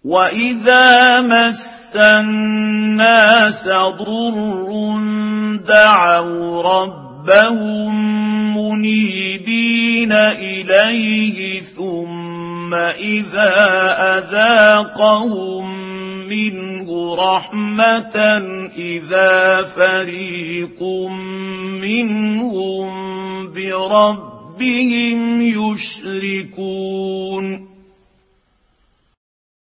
وإذا مس الناس ضر دعوا ربهم منيبين إليه ثم إذا أذاقهم منه رحمة إذا فريق منهم بربهم يشركون